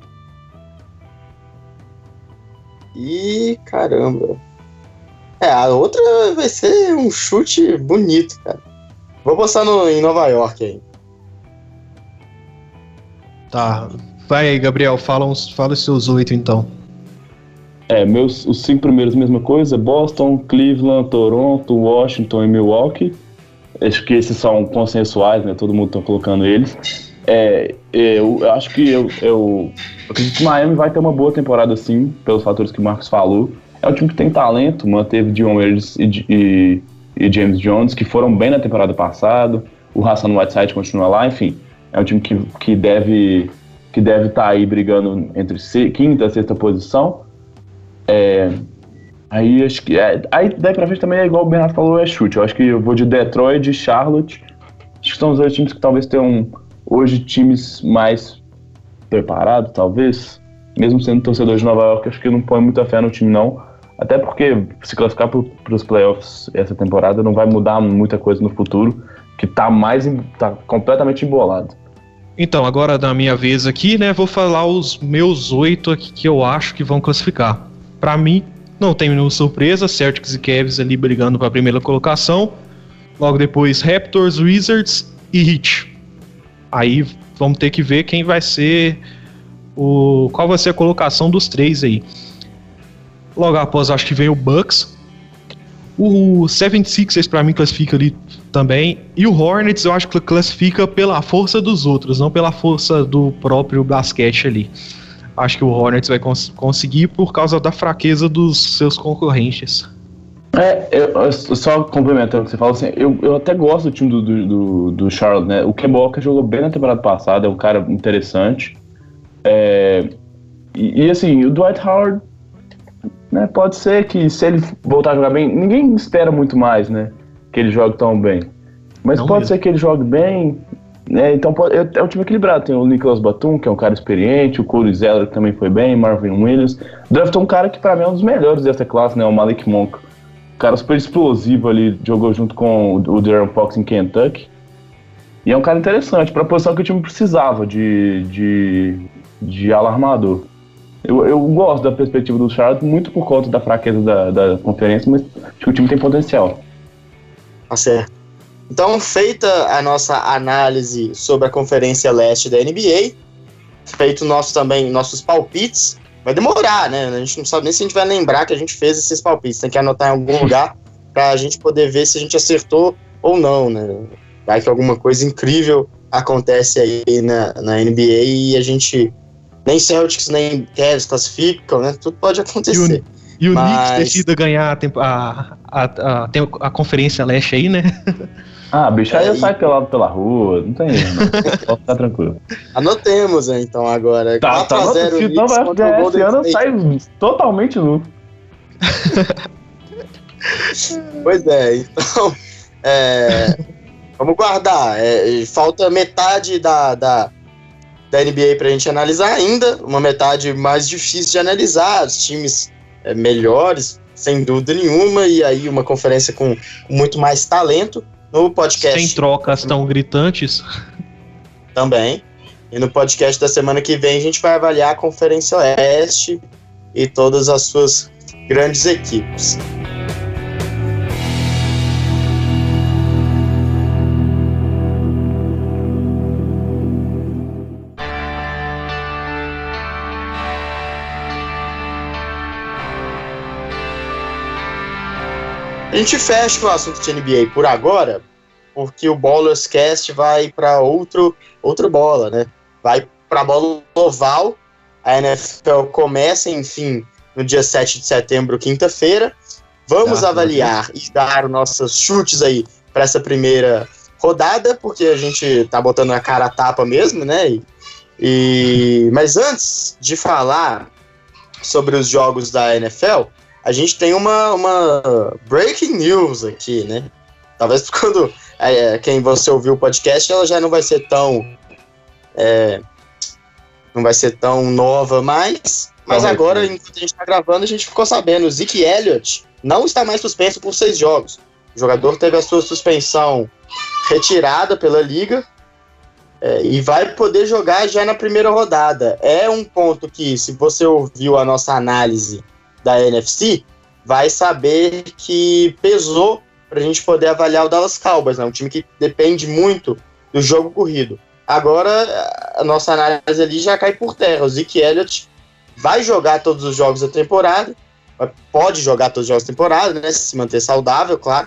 e caramba. É, a outra vai ser um chute bonito, cara. Vou postar no, em Nova York aí. Tá. Vai aí, Gabriel, fala, uns, fala os seus oito então. É, meus os cinco primeiros, mesma coisa: Boston, Cleveland, Toronto, Washington e Milwaukee. Acho que esses são consensuais, né? Todo mundo tá colocando eles. É, eu, eu acho que eu, eu, eu acredito que Miami vai ter uma boa temporada, sim, pelos fatores que o Marcos falou. É um time que tem talento, manteve Dion Waiters e, e, e James Jones, que foram bem na temporada passada. O Hassan Whiteside continua lá, enfim. É um time que, que deve que deve estar tá aí brigando entre quinta e sexta posição. É, aí acho que é, aí daí pra frente também é igual o Bernardo falou, é chute. Eu acho que eu vou de Detroit e Charlotte. Acho que são os dois times que talvez tenham hoje times mais preparados, talvez. Mesmo sendo torcedor de Nova York, acho que eu não ponho muita fé no time, não. Até porque se classificar para os playoffs essa temporada não vai mudar muita coisa no futuro, que tá mais tá completamente embolado. Então, agora da minha vez aqui, né, vou falar os meus oito aqui que eu acho que vão classificar. Pra mim, não tem nenhuma surpresa, Celtics e Cavs ali brigando pra primeira colocação. Logo depois, Raptors, Wizards e Heat. Aí vamos ter que ver quem vai ser o... qual vai ser a colocação dos três aí. Logo após, acho que vem o Bucks. O setenta e seis ers pra mim classifica ali também. E o Hornets eu acho que classifica pela força dos outros, não pela força do próprio basquete ali. Acho que o Hornets vai cons- conseguir por causa da fraqueza dos seus concorrentes. É, eu, eu só complementando o que você fala, assim, eu, eu até gosto do time do, do, do, do Charlotte, né? O Kemba Walker jogou bem na temporada passada, é um cara interessante. É, e, e assim, o Dwight Howard, né, pode ser que se ele voltar a jogar bem, ninguém espera muito mais, né? Que ele jogue tão bem. Mas não pode mesmo. Ser que ele jogue bem, né? Então pode, é, é um time equilibrado. Tem o Nicolas Batum, que é um cara experiente, o Corey Zeller, que também foi bem, Marvin Williams. Draftou um cara que pra mim é um dos melhores dessa classe, né? O Malik Monk. Um cara super explosivo ali, jogou junto com o De'Aaron Fox em Kentucky. E é um cara interessante, pra posição que o time precisava de, de, de alarmador. Eu, eu gosto da perspectiva do Charlotte, muito por conta da fraqueza da, da conferência, mas acho que o time tem potencial. Tá certo. Então, feita a nossa análise sobre a Conferência Leste da N B A, feito nosso também, nossos palpites, vai demorar, né? A gente não sabe nem se a gente vai lembrar que a gente fez esses palpites. Tem que anotar em algum lugar pra gente poder ver se a gente acertou ou não, né? Vai que alguma coisa incrível acontece aí na, na N B A e a gente... Nem Celtics, nem Cavs classificam, né? Tudo pode acontecer. E o, e o Mas... Knicks decida ganhar a, a, a, a, a Conferência Leste aí, né? Ah, bicho, aí é, eu e... saio pelado pela rua, não tem erro, não. Pode ficar tranquilo. Anotemos, né, então, agora. Tá, quatro a zero tá, Knicks não vai contra o Golden esse ano State. sai totalmente nu. Pois é, então... É, vamos guardar. É, falta metade da... da da N B A pra gente analisar ainda, uma metade mais difícil de analisar, os times é, melhores, sem dúvida nenhuma, e aí uma conferência com, com muito mais talento. No podcast... Sem trocas tão gritantes. Também. E no podcast da semana que vem a gente vai avaliar a Conferência Oeste e todas as suas grandes equipes. A gente fecha o assunto de N B A por agora, porque o Ballers Cast vai para outro, outra bola, né? Vai para a bola oval. A N F L começa, enfim, no dia sete de setembro, quinta-feira. Vamos ah, avaliar e dar nossos chutes aí para essa primeira rodada, porque a gente tá botando a cara a tapa mesmo, né? E, e... Mas antes de falar sobre os jogos da N F L, a gente tem uma, uma breaking news aqui, né? Talvez quando é, quem você ouviu o podcast, ela já não vai ser tão... É, não vai ser tão nova mais, mas não, agora, enquanto a gente tá gravando, a gente ficou sabendo, o Zeke Elliott não está mais suspenso por seis jogos. O jogador teve a sua suspensão retirada pela liga é, e vai poder jogar já na primeira rodada. É um ponto que, se você ouviu a nossa análise da N F C, vai saber que pesou para a gente poder avaliar o Dallas Cowboys, né? Um time que depende muito do jogo corrido. Agora, a nossa análise ali já cai por terra. O Zeke Elliott vai jogar todos os jogos da temporada, pode jogar todos os jogos da temporada, né? Se manter saudável, claro.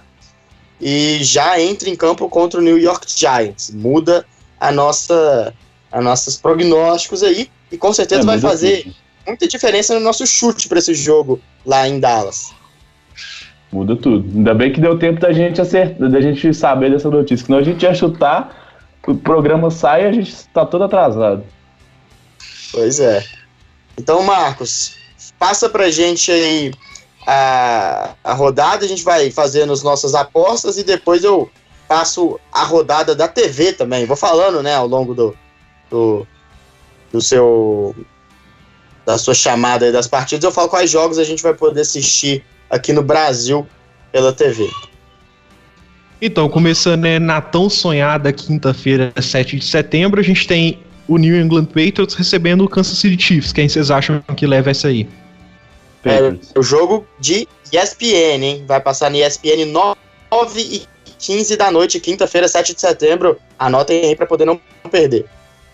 E já entra em campo contra o New York Giants. Muda a nossa, a nossos prognósticos aí e com certeza é, vai fazer tudo. Muita diferença no nosso chute para esse jogo lá em Dallas. Muda tudo. Ainda bem que deu tempo da gente acertar, da gente saber dessa notícia, senão a gente ia chutar, o programa sai e a gente está todo atrasado. Pois é. Então, Marcos, passa pra gente aí a, a rodada, a gente vai fazendo as nossas apostas e depois eu passo a rodada da T V também. Vou falando, né, ao longo do, do, do seu da sua chamada aí das partidas, eu falo quais jogos a gente vai poder assistir aqui no Brasil pela T V. Então, começando né, na tão sonhada quinta-feira, sete de setembro, a gente tem o New England Patriots recebendo o Kansas City Chiefs. Quem vocês acham que leva essa aí? É o jogo de E S P N, hein? Vai passar no E S P N nove e quinze da noite, quinta-feira, sete de setembro. Anotem aí pra poder não perder.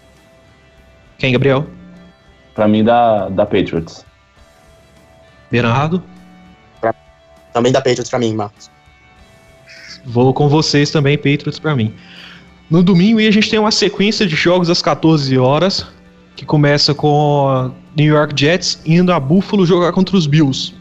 Quem, Gabriel? Pra mim, da, da Patriots. Bernardo? Pra, também da Patriots pra mim, Marcos. Vou com vocês também, Patriots pra mim. No domingo, a gente tem uma sequência de jogos às quatorze horas, que começa com New York Jets indo a Buffalo jogar contra os Bills.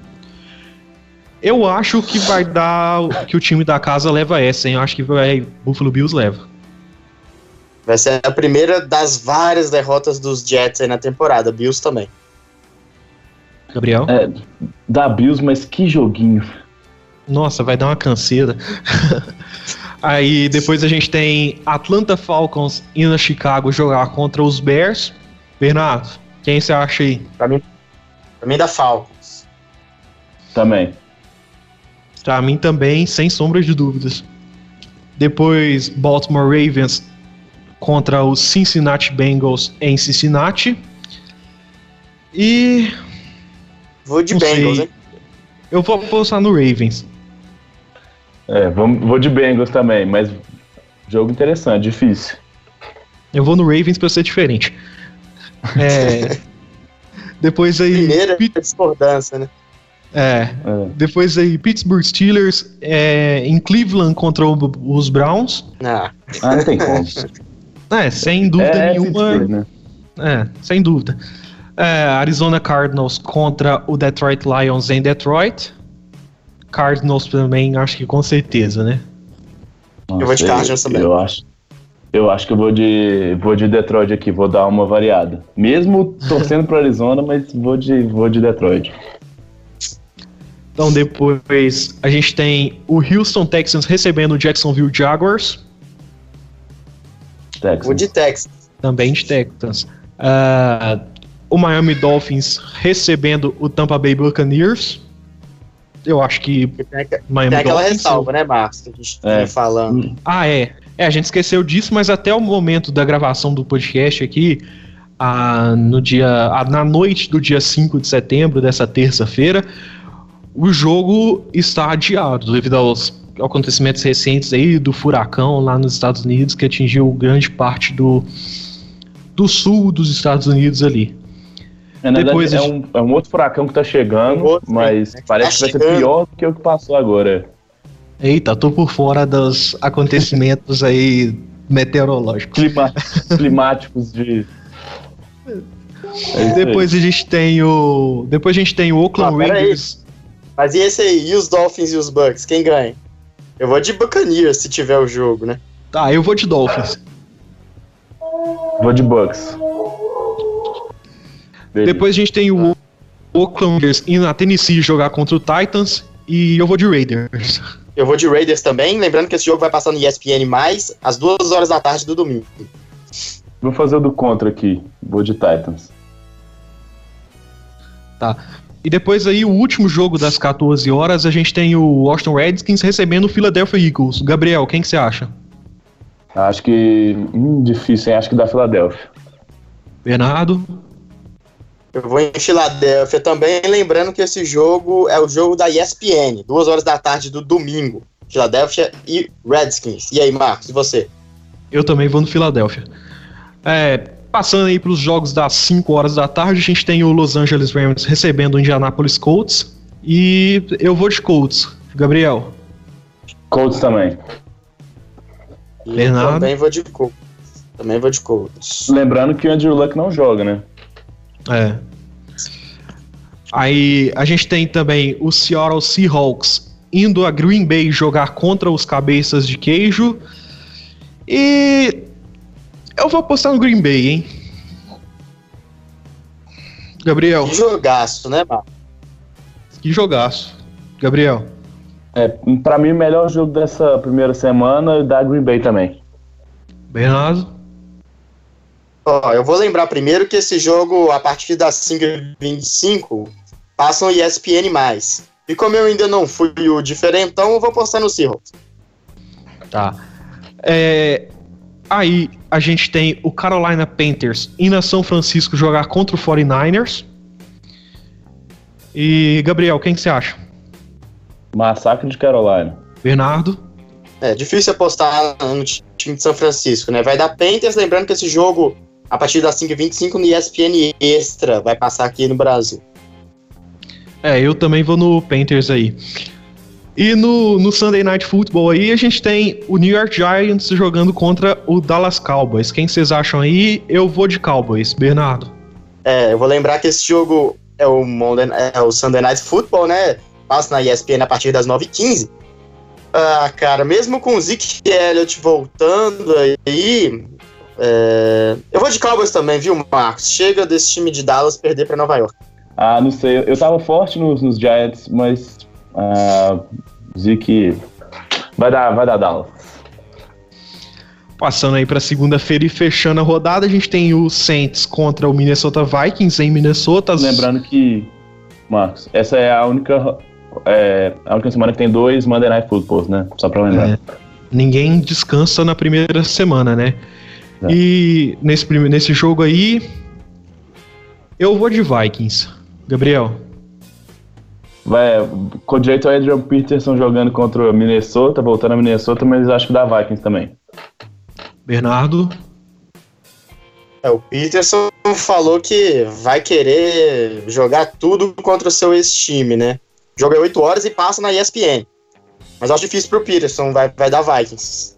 Eu acho que vai dar, que o time da casa leva essa, hein? Eu acho que vai, Buffalo Bills leva. Vai ser a primeira das várias derrotas dos Jets aí na temporada, Bills também. Gabriel? É, da Bills, mas que joguinho. Nossa, vai dar uma canseira. Aí depois a gente tem Atlanta Falcons indo a Chicago jogar contra os Bears. Bernardo, quem você acha aí? Pra mim, pra mim da Falcons. Também. Pra mim também, sem sombra de dúvidas. Depois Baltimore Ravens contra os Cincinnati Bengals em Cincinnati. E... Vou de Bengals, hein? Eu vou apostar no Ravens. É, vou, vou de Bengals também, mas jogo interessante, difícil. Eu vou no Ravens pra ser diferente. É, depois aí... Primeira Pit... discordância, né? É, é. Depois aí Pittsburgh Steelers é, em Cleveland contra o, os Browns. Ah. ah, não tem como. É, sem dúvida é, nenhuma. É, né? é, sem dúvida. É, Arizona Cardinals contra o Detroit Lions em Detroit. Cardinals também, acho que com certeza, né? Nossa, eu vou de Cardinals também. Eu acho, eu acho que eu vou de, vou de Detroit aqui, vou dar uma variada. Mesmo torcendo para Arizona, mas vou de, vou de Detroit. Então depois a gente tem o Houston Texans recebendo o Jacksonville Jaguars. Texans. Vou de Texans. Também de Texans. Uh, o Miami Dolphins recebendo o Tampa Bay Buccaneers. Eu acho que tem, Miami tem aquela Dolphins, ressalva, né, Marcos? Que a gente é. vinha falando. Ah, é. É, a gente esqueceu disso, mas até o momento da gravação do podcast aqui, ah, no dia, ah, na noite do dia cinco de setembro, dessa terça-feira, o jogo está adiado devido aos acontecimentos recentes aí do furacão lá nos Estados Unidos, que atingiu grande parte do, do sul dos Estados Unidos ali. É, na Depois verdade, gente... é, um, é um outro furacão que tá chegando, um outro, mas né? Parece tá que vai chegando. Ser pior do que o que passou agora. Eita, tô por fora dos acontecimentos aí meteorológicos. Clima... Climáticos de... É depois a gente tem o... Depois a gente tem o Oakland ah, Raiders. Mas e esse aí? E os Dolphins e os Bucks? Quem ganha? Eu vou de Buccaneers se tiver o jogo, né? Tá, eu vou de Dolphins. Vou de Bucks. Beleza. Depois a gente tem o Oakland Raiders indo na Tennessee jogar contra o Titans. E eu vou de Raiders. Eu vou de Raiders também. Lembrando que esse jogo vai passar no E S P N+, às duas horas da tarde do domingo. Vou fazer o do contra aqui. Vou de Titans. Tá. E depois aí o último jogo das quatorze horas, a gente tem o Washington Redskins recebendo o Philadelphia Eagles. Gabriel, quem que você acha? Acho que... Hum, difícil, hein? Acho que da Philadelphia. Bernardo? Eu vou em Filadélfia também, lembrando que esse jogo é o jogo da E S P N, duas horas da tarde do domingo. Filadélfia e Redskins. E aí, Marcos, e você? Eu também vou no Filadélfia. É, passando aí para os jogos das cinco horas da tarde, a gente tem o Los Angeles Rams recebendo o Indianapolis Colts. E eu vou de Colts. Gabriel? Colts também. E Bernardo? Também vou de Colts. Também vou de Colts. Lembrando que o Andrew Luck não joga, né? É. Aí a gente tem também o Seattle Seahawks indo a Green Bay jogar contra os cabeças de queijo. E eu vou apostar no Green Bay, hein? Gabriel. Que jogaço, né, Marcos? Que jogaço. Gabriel. É, pra mim o melhor jogo dessa primeira semana é da Green Bay também. Bernardo. Ó, eu vou lembrar primeiro que esse jogo, a partir das cinco e vinte e cinco, passa no E S P N+. E como eu ainda não fui o diferentão, eu vou postar no Seahawks. Tá. É, aí a gente tem o Carolina Panthers indo a São Francisco jogar contra o quarenta e nine ers. E, Gabriel, quem que você acha? Massacre de Carolina. Bernardo? É difícil apostar no time de São Francisco, né? Vai dar Panthers, lembrando que esse jogo... A partir das cinco e vinte e cinco no E S P N Extra, vai passar aqui no Brasil. É, eu também vou no Panthers aí. E no, no Sunday Night Football aí, a gente tem o New York Giants jogando contra o Dallas Cowboys. Quem vocês acham aí? Eu vou de Cowboys. Bernardo? É, eu vou lembrar que esse jogo é o, Monday, é o Sunday Night Football, né? Passa na E S P N a partir das nove e quinze. Ah, cara, mesmo com o Zeke Elliott voltando aí... É... Eu vou de Cowboys também, viu, Marcos? Chega desse time de Dallas perder pra Nova York. Ah, não sei. Eu tava forte nos, nos Giants, mas uh, Zeke vai dar, vai dar Dallas. Passando aí pra segunda-feira e fechando a rodada, a gente tem o Saints contra o Minnesota Vikings em Minnesota. Lembrando que, Marcos, essa é a única, é, a única semana que tem dois Monday Night Footballs, né? Só pra lembrar. É, ninguém descansa na primeira semana, né? É. E nesse, nesse jogo aí, eu vou de Vikings. Gabriel? Vai, com direito ao Adrian Peterson jogando contra o Minnesota, voltando a Minnesota, mas acho que dá Vikings também. Bernardo? É, o Peterson falou que vai querer jogar tudo contra o seu ex-time, né? Joga oito horas e passa na E S P N. Mas acho difícil pro Peterson, vai, vai dar Vikings.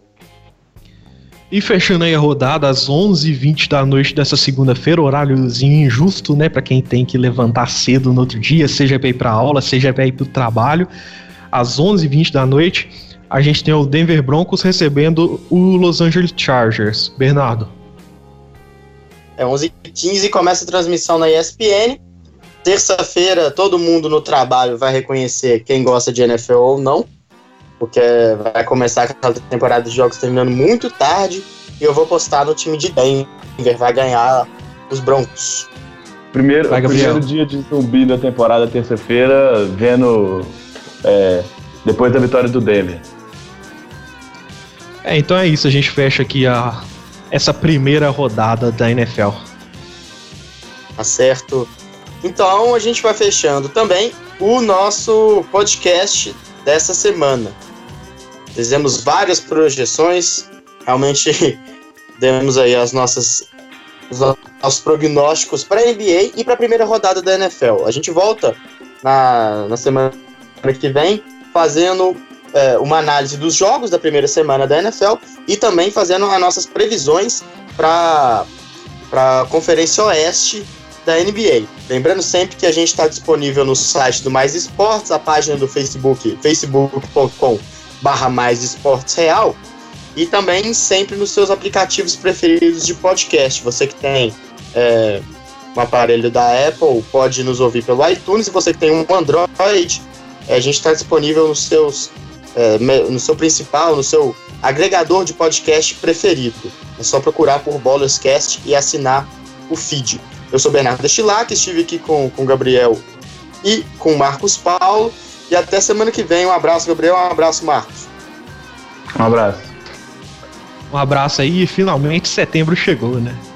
E fechando aí a rodada, às onze e vinte da noite dessa segunda-feira, horáriozinho injusto, né, pra quem tem que levantar cedo no outro dia, seja pra ir pra aula, seja pra ir pro trabalho. Às onze e vinte da noite, a gente tem o Denver Broncos recebendo o Los Angeles Chargers. Bernardo? É onze e quinze, começa a transmissão na E S P N. Terça-feira, todo mundo no trabalho vai reconhecer quem gosta de N F L ou não, porque vai começar aquela temporada de jogos terminando muito tarde, e eu vou postar no time de Denver, vai ganhar os Broncos. Primeiro, vai, primeiro dia de zumbi da temporada, terça-feira, vendo é, depois da vitória do Denver. É, então é isso, a gente fecha aqui a, essa primeira rodada da N F L. Tá certo. Então a gente vai fechando também o nosso podcast dessa semana. Fizemos várias projeções, realmente demos aí as nossas, os nossos prognósticos para a N B A e para a primeira rodada da N F L. A gente volta na, na semana que vem fazendo é, uma análise dos jogos da primeira semana da N F L e também fazendo as nossas previsões para a Conferência Oeste da N B A. Lembrando sempre que a gente está disponível no site do Mais Esportes, a página do Facebook, facebook ponto com barra Mais Esportes Real, e também sempre nos seus aplicativos preferidos de podcast. Você que tem é, um aparelho da Apple pode nos ouvir pelo iTunes, e você que tem um Android, é, a gente está disponível nos seus, é, no seu principal, no seu agregador de podcast preferido. É só procurar por Ballerscast e assinar o feed. Eu sou Bernardo Estilac, estive aqui com o Gabriel e com o Marcos Paulo. E até semana que vem. Um abraço, Gabriel. Um abraço, Marcos. Um abraço. Um abraço aí. Finalmente setembro chegou, né?